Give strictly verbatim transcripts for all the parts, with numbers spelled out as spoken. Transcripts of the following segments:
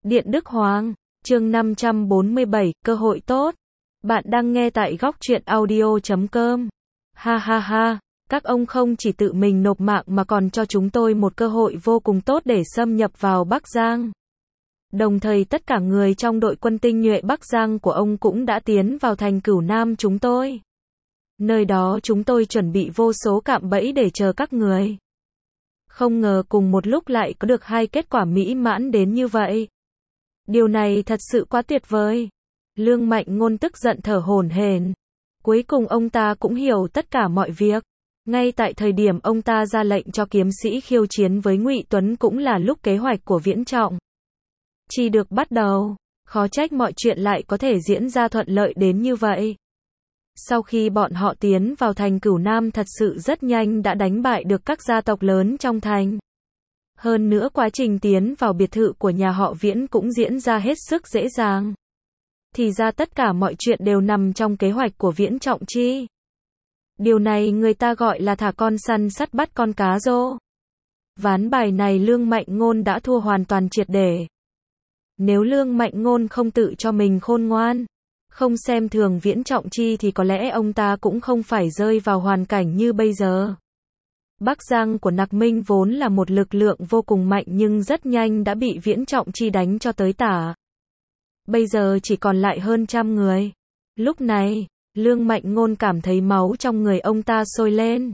Điện Đức Hoàng, chương năm trăm bốn mươi bảy, cơ hội tốt. Bạn đang nghe tại góc truyện audio chấm com. Ha ha ha, các ông không chỉ tự mình nộp mạng mà còn cho chúng tôi một cơ hội vô cùng tốt để xâm nhập vào Bắc Giang. Đồng thời tất cả người trong đội quân tinh nhuệ Bắc Giang của ông cũng đã tiến vào thành Cửu Nam chúng tôi. Nơi đó chúng tôi chuẩn bị vô số cạm bẫy để chờ các người. Không ngờ cùng một lúc lại có được hai kết quả mỹ mãn đến như vậy. Điều này thật sự quá tuyệt vời. Lương Mạnh Ngôn tức giận thở hổn hển. Cuối cùng ông ta cũng hiểu tất cả mọi việc. Ngay tại thời điểm ông ta ra lệnh cho kiếm sĩ khiêu chiến với Ngụy Tuấn cũng là lúc kế hoạch của Viễn Trọng Chi được bắt đầu. Khó trách mọi chuyện lại có thể diễn ra thuận lợi đến như vậy. Sau khi bọn họ tiến vào thành Cửu Nam thật sự rất nhanh đã đánh bại được các gia tộc lớn trong thành. Hơn nữa quá trình tiến vào biệt thự của nhà họ Viễn cũng diễn ra hết sức dễ dàng. Thì ra tất cả mọi chuyện đều nằm trong kế hoạch của Viễn Trọng Chi. Điều này người ta gọi là thả con săn sắt bắt con cá rô. Ván bài này Lương Mạnh Ngôn đã thua hoàn toàn triệt để. Nếu Lương Mạnh Ngôn không tự cho mình khôn ngoan, không xem thường Viễn Trọng Chi thì có lẽ ông ta cũng không phải rơi vào hoàn cảnh như bây giờ. Bắc Giang của Nặc Minh vốn là một lực lượng vô cùng mạnh nhưng rất nhanh đã bị Viễn Trọng Chi đánh cho tới tả. Bây giờ chỉ còn lại hơn trăm người. Lúc này, Lương Mạnh Ngôn cảm thấy máu trong người ông ta sôi lên.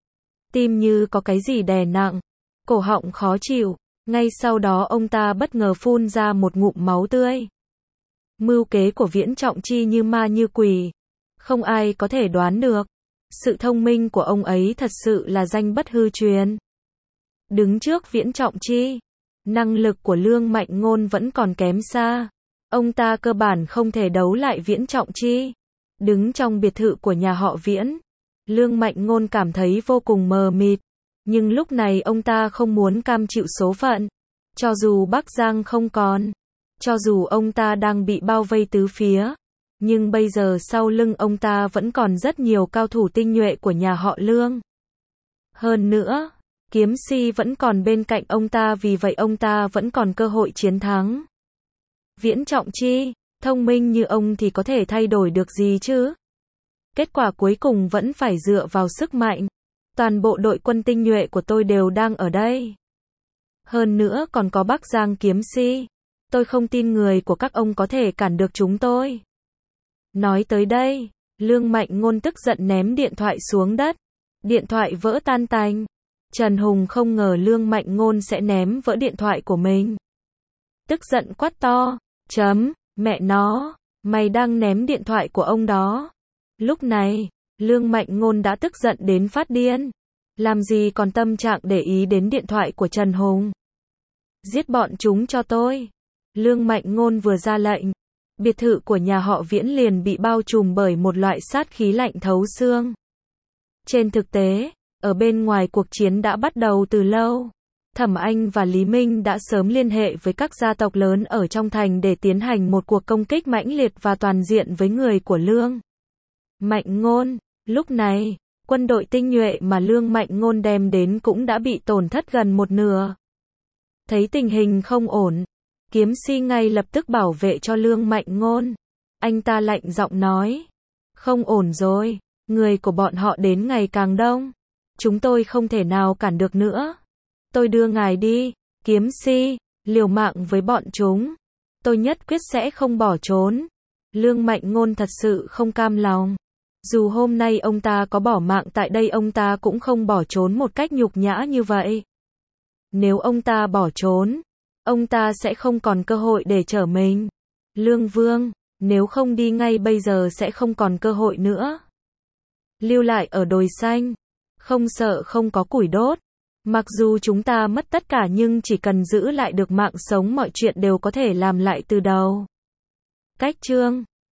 Tim như có cái gì đè nặng, cổ họng khó chịu. Ngay sau đó ông ta bất ngờ phun ra một ngụm máu tươi. Mưu kế của Viễn Trọng Chi như ma như quỷ. Không ai có thể đoán được. Sự thông minh của ông ấy thật sự là danh bất hư truyền. Đứng trước Viễn Trọng Chi, năng lực của Lương Mạnh Ngôn vẫn còn kém xa. Ông ta cơ bản không thể đấu lại Viễn Trọng Chi. Đứng trong biệt thự của nhà họ Viễn, Lương Mạnh Ngôn cảm thấy vô cùng mờ mịt. Nhưng lúc này ông ta không muốn cam chịu số phận. Cho dù Bắc Giang không còn, cho dù ông ta đang bị bao vây tứ phía, nhưng bây giờ sau lưng ông ta vẫn còn rất nhiều cao thủ tinh nhuệ của nhà họ Lương. Hơn nữa, kiếm si vẫn còn bên cạnh ông ta, vì vậy ông ta vẫn còn cơ hội chiến thắng. Viễn Trọng Chi, thông minh như ông thì có thể thay đổi được gì chứ? Kết quả cuối cùng vẫn phải dựa vào sức mạnh. Toàn bộ đội quân tinh nhuệ của tôi đều đang ở đây. Hơn nữa còn có Bắc Giang kiếm si. Tôi không tin người của các ông có thể cản được chúng tôi. Nói tới đây, Lương Mạnh Ngôn tức giận ném điện thoại xuống đất. Điện thoại vỡ tan tành. Trần Hùng không ngờ Lương Mạnh Ngôn sẽ ném vỡ điện thoại của mình. Tức giận quát to, chấm, mẹ nó, mày đang ném điện thoại của ông đó. Lúc này, Lương Mạnh Ngôn đã tức giận đến phát điên. Làm gì còn tâm trạng để ý đến điện thoại của Trần Hùng. Giết bọn chúng cho tôi. Lương Mạnh Ngôn vừa ra lệnh, biệt thự của nhà họ Viễn liền bị bao trùm bởi một loại sát khí lạnh thấu xương. Trên thực tế, ở bên ngoài cuộc chiến đã bắt đầu từ lâu. Thẩm Anh và Lý Minh đã sớm liên hệ với các gia tộc lớn ở trong thành để tiến hành một cuộc công kích mãnh liệt và toàn diện với người của Lương Mạnh Ngôn. Lúc này, quân đội tinh nhuệ mà Lương Mạnh Ngôn đem đến cũng đã bị tổn thất gần một nửa. Thấy tình hình không ổn, kiếm si ngay lập tức bảo vệ cho Lương Mạnh Ngôn. Anh ta lạnh giọng nói, không ổn rồi, người của bọn họ đến ngày càng đông. Chúng tôi không thể nào cản được nữa. Tôi đưa ngài đi, kiếm si, liều mạng với bọn chúng. Tôi nhất quyết sẽ không bỏ trốn. Lương Mạnh Ngôn thật sự không cam lòng. Dù hôm nay ông ta có bỏ mạng tại đây ông ta cũng không bỏ trốn một cách nhục nhã như vậy. Nếu ông ta bỏ trốn, ông ta sẽ không còn cơ hội để trở mình. Lương Vương, nếu không đi ngay bây giờ sẽ không còn cơ hội nữa. Lưu lại ở đồi xanh, không sợ không có củi đốt. Mặc dù chúng ta mất tất cả nhưng chỉ cần giữ lại được mạng sống mọi chuyện đều có thể làm lại từ đầu. Cách chương